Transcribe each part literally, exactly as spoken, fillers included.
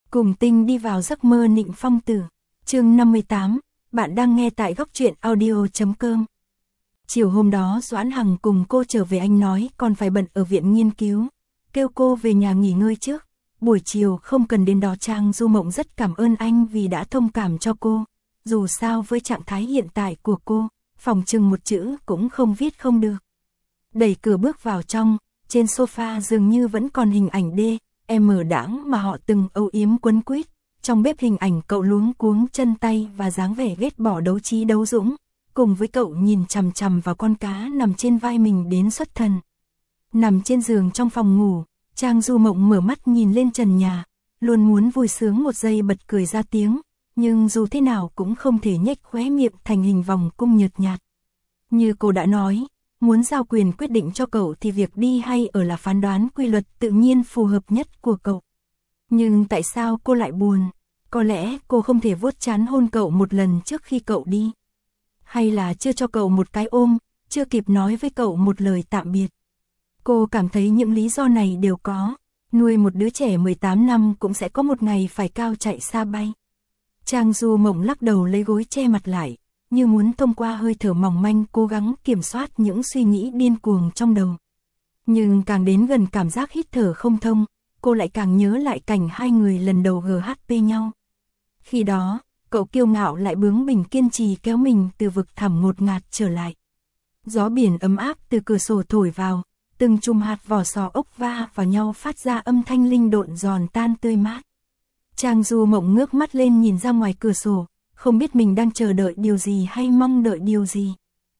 Cùng Tinh đi vào giấc mơ Nịnh Phong Tử. Chương năm mươi tám, bạn đang nghe tại góc truyện audio chấm com. Chiều hôm đó Doãn Hằng cùng cô trở về, anh nói còn phải bận ở viện nghiên cứu, kêu cô về nhà nghỉ ngơi trước, buổi chiều không cần đến đó. Trang Du Mộng rất cảm ơn anh vì đã thông cảm cho cô, dù sao với trạng thái hiện tại của cô, phòng chừng một chữ cũng không viết không được. Đẩy cửa bước vào trong, trên sofa dường như vẫn còn hình ảnh D, M đãng mà họ từng âu yếm quấn quýt, trong bếp hình ảnh cậu luống cuống chân tay và dáng vẻ ghét bỏ đấu trí đấu dũng, cùng với cậu nhìn chằm chằm vào con cá nằm trên vai mình đến xuất thần. Nằm trên giường trong phòng ngủ, Trang Du Mộng mở mắt nhìn lên trần nhà, luôn muốn vui sướng một giây bật cười ra tiếng, nhưng dù thế nào cũng không thể nhếch khóe miệng thành hình vòng cung nhợt nhạt. Như cô đã nói, muốn giao quyền quyết định cho cậu thì việc đi hay ở là phán đoán quy luật tự nhiên phù hợp nhất của cậu. Nhưng tại sao cô lại buồn? Có lẽ cô không thể vuốt trán hôn cậu một lần trước khi cậu đi. Hay là chưa cho cậu một cái ôm, chưa kịp nói với cậu một lời tạm biệt. Cô cảm thấy những lý do này đều có. Nuôi một đứa trẻ mười tám năm cũng sẽ có một ngày phải cao chạy xa bay. Trang Du Mộng lắc đầu lấy gối che mặt lại, như muốn thông qua hơi thở mỏng manh cố gắng kiểm soát những suy nghĩ điên cuồng trong đầu. Nhưng càng đến gần cảm giác hít thở không thông, cô lại càng nhớ lại cảnh hai người lần đầu giê hát pê nhau. Khi đó, cậu kiêu ngạo lại bướng bỉnh kiên trì kéo mình từ vực thẳm ngột ngạt trở lại. Gió biển ấm áp từ cửa sổ thổi vào, từng chùm hạt vỏ sò ốc va vào nhau phát ra âm thanh linh độn giòn tan tươi mát. Trang Du Mộng ngước mắt lên nhìn ra ngoài cửa sổ, không biết mình đang chờ đợi điều gì hay mong đợi điều gì.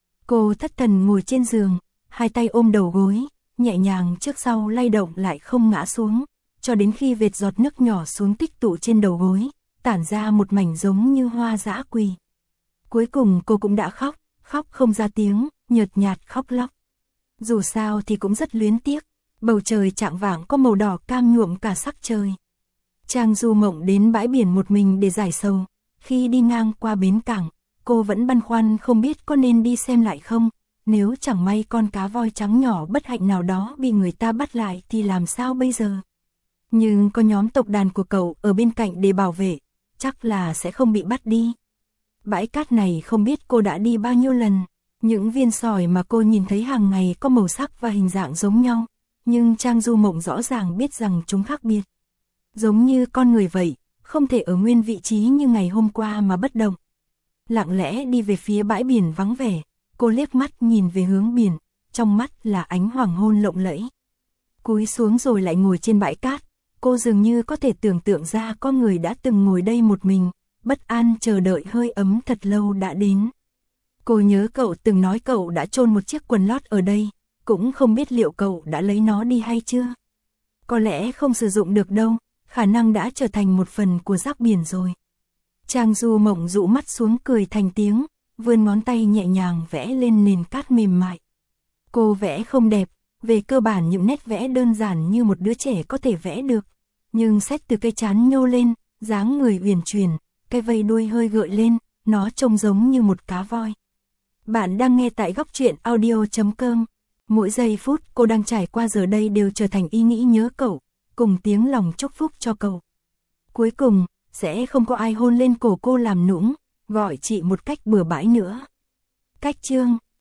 Cô thất thần ngồi trên giường, hai tay ôm đầu gối, nhẹ nhàng trước sau lay động lại không ngã xuống, cho đến khi vệt giọt nước nhỏ xuống tích tụ trên đầu gối, tản ra một mảnh giống như hoa dã quỳ. Cuối cùng cô cũng đã khóc, khóc không ra tiếng, nhợt nhạt khóc lóc. Dù sao thì cũng rất luyến tiếc, bầu trời chạng vạng có màu đỏ cam nhuộm cả sắc trời. Trang Du Mộng đến bãi biển một mình để giải sầu. Khi đi ngang qua bến cảng, cô vẫn băn khoăn không biết có nên đi xem lại không, nếu chẳng may con cá voi trắng nhỏ bất hạnh nào đó bị người ta bắt lại thì làm sao bây giờ. Nhưng có nhóm tộc đàn của cậu ở bên cạnh để bảo vệ, chắc là sẽ không bị bắt đi. Bãi cát này không biết cô đã đi bao nhiêu lần, những viên sỏi mà cô nhìn thấy hàng ngày có màu sắc và hình dạng giống nhau, nhưng Trang Du Mộng rõ ràng biết rằng chúng khác biệt. Giống như con người vậy, không thể ở nguyên vị trí như ngày hôm qua mà bất động. Lặng lẽ đi về phía bãi biển vắng vẻ, cô liếc mắt nhìn về hướng biển, trong mắt là ánh hoàng hôn lộng lẫy. Cúi xuống rồi lại ngồi trên bãi cát, cô dường như có thể tưởng tượng ra có người đã từng ngồi đây một mình, bất an chờ đợi hơi ấm thật lâu đã đến. Cô nhớ cậu từng nói cậu đã chôn một chiếc quần lót ở đây, cũng không biết liệu cậu đã lấy nó đi hay chưa. Có lẽ không sử dụng được đâu, khả năng đã trở thành một phần của rác biển rồi. Trang Du Mộng dụ mắt xuống cười thành tiếng, vươn ngón tay nhẹ nhàng vẽ lên nền cát mềm mại. Cô vẽ không đẹp, về cơ bản những nét vẽ đơn giản như một đứa trẻ có thể vẽ được, nhưng xét từ cây trán nhô lên, dáng người uyển chuyển, cái vây đuôi hơi gợi lên, nó trông giống như một cá voi. Bạn đang nghe tại góc truyện audio chấm com. Mỗi giây phút cô đang trải qua giờ đây đều trở thành ý nghĩ nhớ cậu, cùng tiếng lòng chúc phúc cho cậu. Cuối cùng, sẽ không có ai hôn lên cổ cô làm nũng, gọi chị một cách bừa bãi nữa. Cách chương